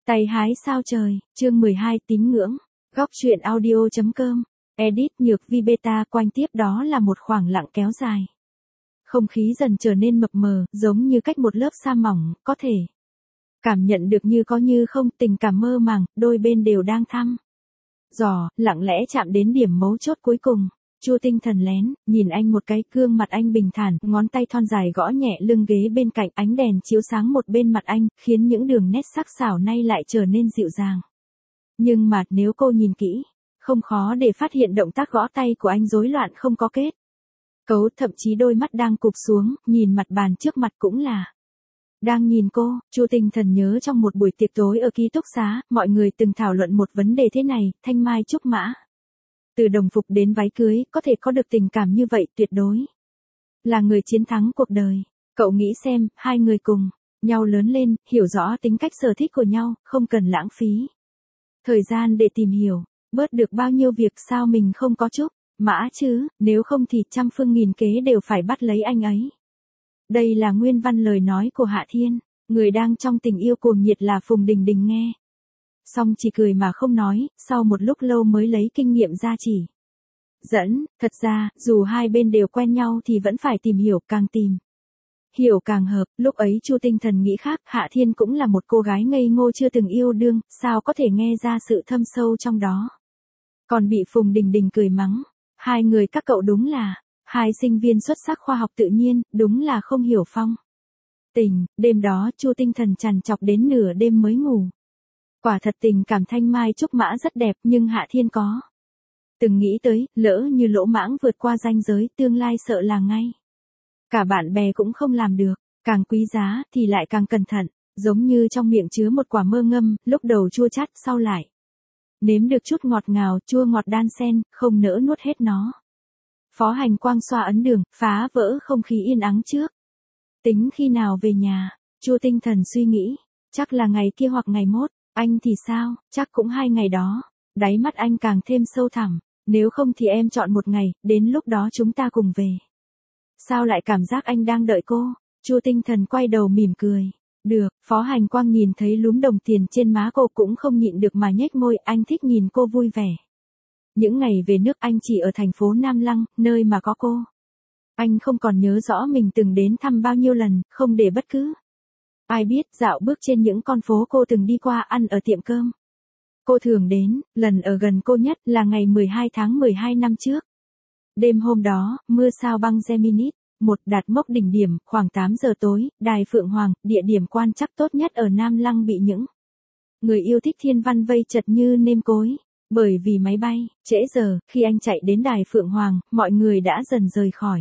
Tay hái sao trời, chương 12 tín ngưỡng. Góc truyện audio.com. Edit Nhược Vi beta quanh tiếp đó là một khoảng lặng kéo dài. Không khí dần trở nên mập mờ, giống như cách một lớp sa mỏng, có thể cảm nhận được như có như không, tình cảm mơ màng, đôi bên đều đang thăm dò, lặng lẽ chạm đến điểm mấu chốt cuối cùng. Chu Tinh Thần lén, nhìn anh một cái, gương mặt anh bình thản, ngón tay thon dài gõ nhẹ lưng ghế bên cạnh, ánh đèn chiếu sáng một bên mặt anh, khiến những đường nét sắc sảo nay lại trở nên dịu dàng. Nhưng mà, nếu cô nhìn kỹ, không khó để phát hiện động tác gõ tay của anh rối loạn không có kết cấu, thậm chí đôi mắt đang cụp xuống, nhìn mặt bàn trước mặt cũng là đang nhìn cô. Chu Tinh Thần nhớ trong một buổi tiệc tối ở ký túc xá, mọi người từng thảo luận một vấn đề thế này, thanh mai trúc mã. Từ đồng phục đến váy cưới, có thể có được tình cảm như vậy, tuyệt đối là người chiến thắng cuộc đời. Cậu nghĩ xem, hai người cùng nhau lớn lên, hiểu rõ tính cách sở thích của nhau, không cần lãng phí thời gian để tìm hiểu, bớt được bao nhiêu việc sao mình không có chút mã chứ, nếu không thì trăm phương nghìn kế đều phải bắt lấy anh ấy. Đây là nguyên văn lời nói của Hạ Thiên, người đang trong tình yêu cuồng nhiệt là Phùng Đình Đình nghe xong chỉ cười mà không nói, sau một lúc lâu mới lấy kinh nghiệm ra chỉ dẫn. Thật ra, dù hai bên đều quen nhau thì vẫn phải tìm hiểu, càng tìm hiểu càng hợp. Lúc ấy Chu Tinh Thần nghĩ khác, Hạ Thiên cũng là một cô gái ngây ngô chưa từng yêu đương, sao có thể nghe ra sự thâm sâu trong đó. Còn bị Phùng Đình Đình cười mắng, hai người các cậu đúng là hai sinh viên xuất sắc khoa học tự nhiên, đúng là không hiểu phong tình. Đêm đó Chu Tinh Thần trằn trọc đến nửa đêm mới ngủ. Quả thật tình cảm thanh mai trúc mã rất đẹp, nhưng Hạ Thiên có từng nghĩ tới, lỡ như lỗ mãng vượt qua ranh giới, tương lai sợ là ngay cả bạn bè cũng không làm được. Càng quý giá thì lại càng cẩn thận, giống như trong miệng chứa một quả mơ ngâm, lúc đầu chua chát, sau lại nếm được chút ngọt ngào, chua ngọt đan xen, không nỡ nuốt hết nó. Phó Hành Quang xoa ấn đường, phá vỡ không khí yên ắng trước. Tính khi nào về nhà? Chu Tinh Thần suy nghĩ, chắc là ngày kia hoặc ngày mốt. Anh thì sao? Chắc cũng 2 ngày đó. Đáy mắt anh càng thêm sâu thẳm. Nếu không thì em chọn một ngày, đến lúc đó chúng ta cùng về. Sao lại cảm giác anh đang đợi cô? Chu Tinh Thần quay đầu mỉm cười. Được. Phó Hành Quang nhìn thấy lúm đồng tiền trên má cô cũng không nhịn được mà nhếch môi, anh thích nhìn cô vui vẻ. Những ngày về nước anh chỉ ở thành phố Nam Lăng, nơi mà có cô. Anh không còn nhớ rõ mình từng đến thăm bao nhiêu lần, không để bất cứ ai biết. Dạo bước trên những con phố cô từng đi qua, ăn ở tiệm cơm cô thường đến, lần ở gần cô nhất là ngày 12 tháng 12 năm trước. Đêm hôm đó, mưa sao băng Gemini một đạt mốc đỉnh điểm, khoảng 8 giờ tối, đài Phượng Hoàng, địa điểm quan trắc tốt nhất ở Nam Lăng bị những người yêu thích thiên văn vây chật như nêm cối. Bởi vì máy bay trễ giờ, khi anh chạy đến đài Phượng Hoàng, mọi người đã dần rời khỏi.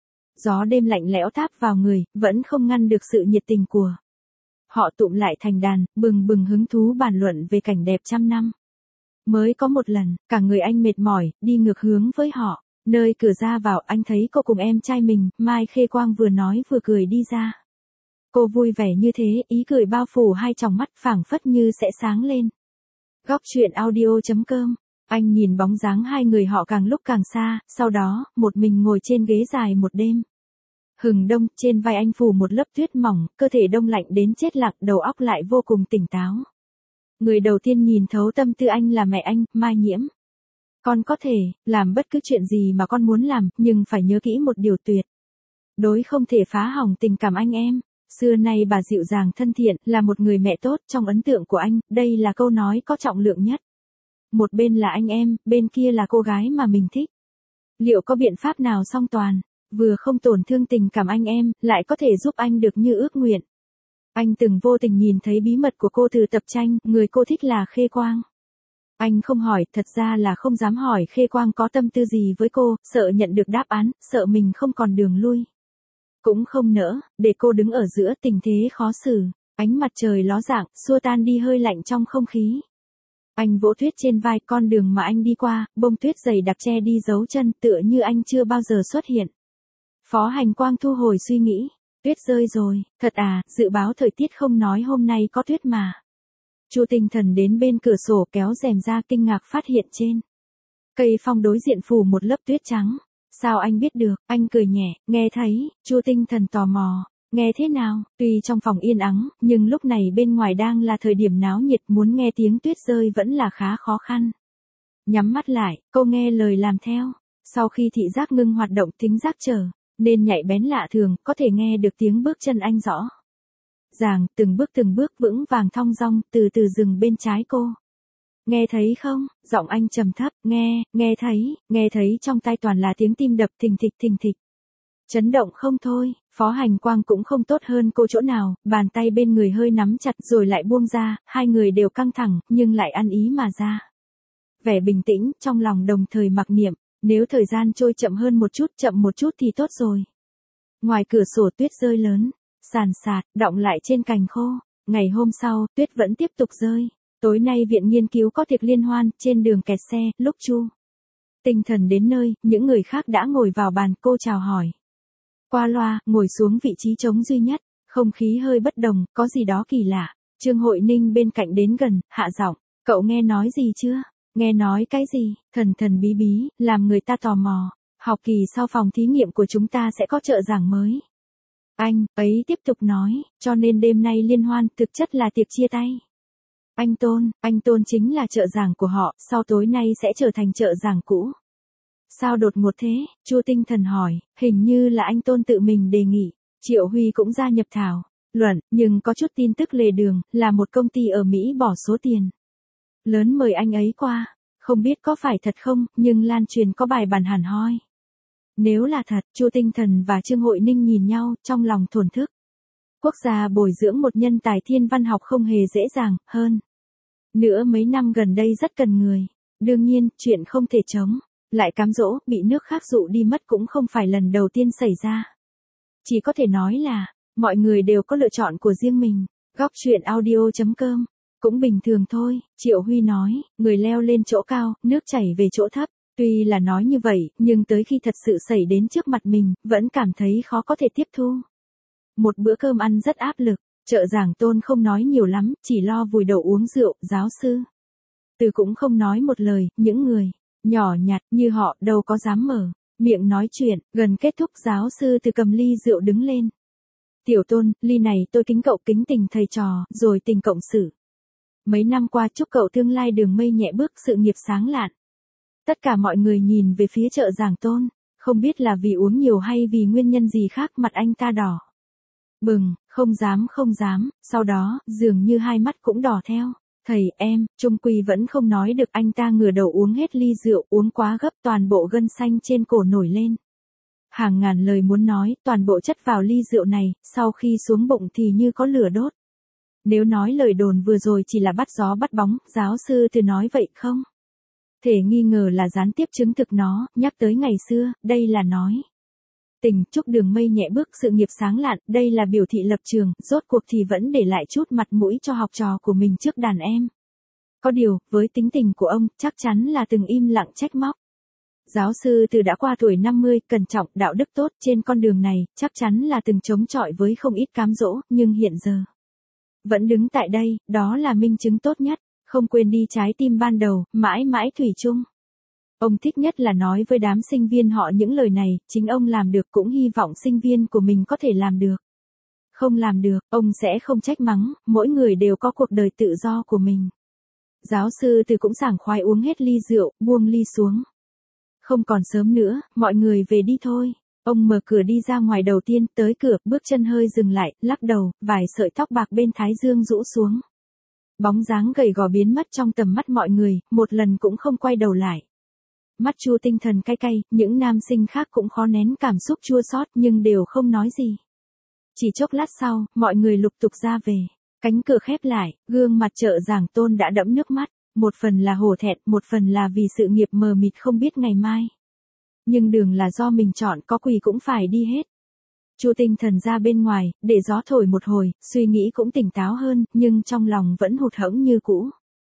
Gió đêm lạnh lẽo tháp vào người, vẫn không ngăn được sự nhiệt tình của họ tụm lại thành đàn, bừng bừng hứng thú bàn luận về cảnh đẹp trăm năm. Mới có một lần, cả người anh mệt mỏi, đi ngược hướng với họ. Nơi cửa ra vào, anh thấy cô cùng em trai mình, Mai Khê Quang vừa nói vừa cười đi ra. Cô vui vẻ như thế, ý cười bao phủ hai tròng mắt, phảng phất như sẽ sáng lên. Góc truyện audio.com. Anh nhìn bóng dáng hai người họ càng lúc càng xa, sau đó, một mình ngồi trên ghế dài một đêm hừng đông, trên vai anh phủ một lớp tuyết mỏng, cơ thể đông lạnh đến chết lặng, đầu óc lại vô cùng tỉnh táo. Người đầu tiên nhìn thấu tâm tư anh là mẹ anh, Mai Nhiễm. Con có thể làm bất cứ chuyện gì mà con muốn làm, nhưng phải nhớ kỹ một điều tuyệt đối không thể phá hỏng tình cảm anh em. Xưa nay bà dịu dàng thân thiện, là một người mẹ tốt trong ấn tượng của anh, đây là câu nói có trọng lượng nhất. Một bên là anh em, bên kia là cô gái mà mình thích. Liệu có biện pháp nào song toàn, vừa không tổn thương tình cảm anh em, lại có thể giúp anh được như ước nguyện? Anh từng vô tình nhìn thấy bí mật của cô từ tập tranh, người cô thích là Khê Quang. Anh không hỏi, thật ra là không dám hỏi Khê Quang có tâm tư gì với cô, sợ nhận được đáp án, sợ mình không còn đường lui. Cũng không nỡ, để cô đứng ở giữa tình thế khó xử. Ánh mặt trời ló dạng, xua tan đi hơi lạnh trong không khí. Anh vỗ tuyết trên vai, con đường mà anh đi qua, bông tuyết dày đặc che đi dấu chân, tựa như anh chưa bao giờ xuất hiện. Phó Hành Quang thu hồi suy nghĩ. Tuyết rơi rồi, thật à, dự báo thời tiết không nói hôm nay có tuyết mà. Chu Tinh Thần đến bên cửa sổ kéo rèm ra, kinh ngạc phát hiện trên cây phong đối diện phủ một lớp tuyết trắng. Sao anh biết được? Anh cười nhẹ, nghe thấy. Chu Tinh Thần tò mò. Nghe thế nào, tuy trong phòng yên ắng, nhưng lúc này bên ngoài đang là thời điểm náo nhiệt, muốn nghe tiếng tuyết rơi vẫn là khá khó khăn. Nhắm mắt lại, cô nghe lời làm theo. Sau khi thị giác ngưng hoạt động, thính giác trở nên nhạy bén lạ thường, có thể nghe được tiếng bước chân anh rõ ràng, từng bước vững vàng thong dong, từ từ dừng bên trái cô. Nghe thấy không? Giọng anh trầm thấp, nghe thấy trong tai toàn là tiếng tim đập thình thịch. Chấn động không thôi, Phó Hành Quang cũng không tốt hơn cô chỗ nào, bàn tay bên người hơi nắm chặt rồi lại buông ra, hai người đều căng thẳng, nhưng lại ăn ý mà ra. Vẻ bình tĩnh, trong lòng đồng thời mặc niệm, nếu thời gian trôi chậm một chút thì tốt rồi. Ngoài cửa sổ tuyết rơi lớn, sàn sạt, đọng lại trên cành khô. Ngày hôm sau, tuyết vẫn tiếp tục rơi. Tối nay viện nghiên cứu có tiệc liên hoan, trên đường kẹt xe, lúc Chu Tinh Thần đến nơi, những người khác đã ngồi vào bàn, cô chào hỏi. Qua loa, ngồi xuống vị trí trống duy nhất, không khí hơi bất đồng, có gì đó kỳ lạ. Trương Hội Ninh bên cạnh đến gần, hạ giọng, cậu nghe nói gì chưa? Nghe nói cái gì? Thần bí, làm người ta tò mò. Học kỳ sau phòng thí nghiệm của chúng ta sẽ có trợ giảng mới. Anh ấy tiếp tục nói, cho nên đêm nay liên hoan thực chất là tiệc chia tay. Anh Tôn chính là trợ giảng của họ, sau tối nay sẽ trở thành trợ giảng cũ. Sao đột ngột thế? Chu Tinh Thần hỏi, hình như là anh Tôn tự mình đề nghị. Triệu Huy cũng gia nhập thảo luận, nhưng có chút tin tức lề đường, là một công ty ở Mỹ bỏ số tiền lớn mời anh ấy qua. Không biết có phải thật không, nhưng lan truyền có bài bản hẳn hoi. Nếu là thật, Chu Tinh Thần và Trương Hội Ninh nhìn nhau, trong lòng thổn thức. Quốc gia bồi dưỡng một nhân tài thiên văn học không hề dễ dàng, hơn nữa mấy năm gần đây rất cần người. Đương nhiên, chuyện không thể chống lại cám dỗ, bị nước khác dụ đi mất cũng không phải lần đầu tiên xảy ra. Chỉ có thể nói là, mọi người đều có lựa chọn của riêng mình. Góc truyện audio.com. Cũng bình thường thôi, Triệu Huy nói, người leo lên chỗ cao, nước chảy về chỗ thấp. Tuy là nói như vậy, nhưng tới khi thật sự xảy đến trước mặt mình, vẫn cảm thấy khó có thể tiếp thu. Một bữa cơm ăn rất áp lực, trợ giảng Tôn không nói nhiều lắm, chỉ lo vùi đầu uống rượu, giáo sư Từ cũng không nói một lời, những người nhỏ nhặt như họ đâu có dám mở miệng nói chuyện. Gần kết thúc, giáo sư Từ cầm ly rượu đứng lên. Tiểu Tôn, ly này tôi kính cậu, kính tình thầy trò, rồi tình cộng sự. Mấy năm qua chúc cậu tương lai đường mây nhẹ bước, sự nghiệp sáng lạn. Tất cả mọi người nhìn về phía trợ giảng Tôn, không biết là vì uống nhiều hay vì nguyên nhân gì khác, mặt anh ta đỏ bừng, không dám, sau đó, dường như hai mắt cũng đỏ theo. Thầy, em, trung quy vẫn không nói được, anh ta ngửa đầu uống hết ly rượu, uống quá gấp, toàn bộ gân xanh trên cổ nổi lên. Hàng ngàn lời muốn nói, toàn bộ chất vào ly rượu này, sau khi xuống bụng thì như có lửa đốt. Nếu nói lời đồn vừa rồi chỉ là bắt gió bắt bóng, giáo sư Từ nói vậy không? Thể nghi ngờ là gián tiếp chứng thực nó, nhắc tới ngày xưa, đây là nói. Tình, chúc đường mây nhẹ bước, sự nghiệp sáng lạn, đây là biểu thị lập trường, rốt cuộc thì vẫn để lại chút mặt mũi cho học trò của mình trước đàn em. Có điều, với tính tình của ông, chắc chắn là từng im lặng trách móc. Giáo sư Từ đã qua tuổi 50, cẩn trọng, đạo đức tốt, trên con đường này, chắc chắn là từng chống chọi với không ít cám dỗ, nhưng hiện giờ vẫn đứng tại đây, đó là minh chứng tốt nhất, không quên đi trái tim ban đầu, mãi mãi thủy chung. Ông thích nhất là nói với đám sinh viên họ những lời này, chính ông làm được cũng hy vọng sinh viên của mình có thể làm được. Không làm được, ông sẽ không trách mắng, mỗi người đều có cuộc đời tự do của mình. Giáo sư Từ cũng sảng khoái uống hết ly rượu, buông ly xuống. Không còn sớm nữa, mọi người về đi thôi. Ông mở cửa đi ra ngoài đầu tiên, tới cửa, bước chân hơi dừng lại, lắc đầu, vài sợi tóc bạc bên thái dương rũ xuống. Bóng dáng gầy gò biến mất trong tầm mắt mọi người, một lần cũng không quay đầu lại. Mắt Chu Tinh Thần cay cay, những nam sinh khác cũng khó nén cảm xúc chua xót nhưng đều không nói gì. Chỉ chốc lát sau, mọi người lục tục ra về. Cánh cửa khép lại, gương mặt trợ giảng Tôn đã đẫm nước mắt. Một phần là hổ thẹn, một phần là vì sự nghiệp mờ mịt không biết ngày mai. Nhưng đường là do mình chọn, có quỳ cũng phải đi hết. Chu Tinh Thần ra bên ngoài, để gió thổi một hồi, suy nghĩ cũng tỉnh táo hơn, nhưng trong lòng vẫn hụt hẫng như cũ.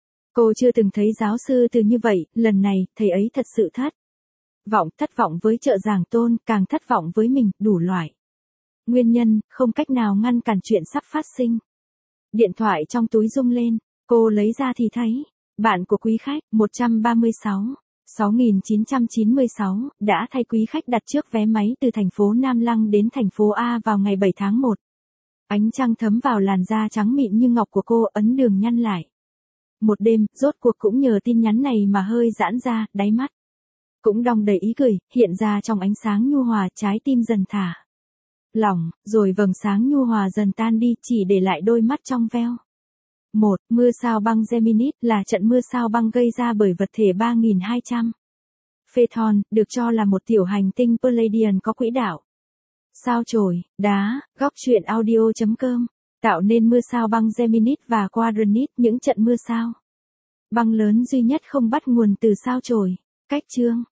Cô chưa từng thấy giáo sư Từ như vậy, lần này, thầy ấy thật sự thất vọng với trợ giảng Tôn, càng thất vọng với mình, đủ loại nguyên nhân, không cách nào ngăn cản chuyện sắp phát sinh. Điện thoại trong túi rung lên, cô lấy ra thì thấy, bạn của quý khách, 136, đã thay quý khách đặt trước vé máy từ thành phố Nam Lăng đến thành phố A vào ngày 7 tháng 1. Ánh trăng thấm vào làn da trắng mịn như ngọc của cô, ấn đường nhăn lại. Một đêm, rốt cuộc cũng nhờ tin nhắn này mà hơi giãn ra, đáy mắt cũng đong đầy ý cười, hiện ra trong ánh sáng nhu hòa, trái tim dần thả lỏng, rồi vầng sáng nhu hòa dần tan đi, chỉ để lại đôi mắt trong veo. Mưa sao băng Gemini là trận mưa sao băng gây ra bởi vật thể 3200 Phaethon, được cho là một tiểu hành tinh Pleiadian có quỹ đạo sao chổi, đá. Góc truyện audio.com tạo nên mưa sao băng Gemini và Quadrant, những trận mưa sao băng lớn duy nhất không bắt nguồn từ sao chổi. Cách chương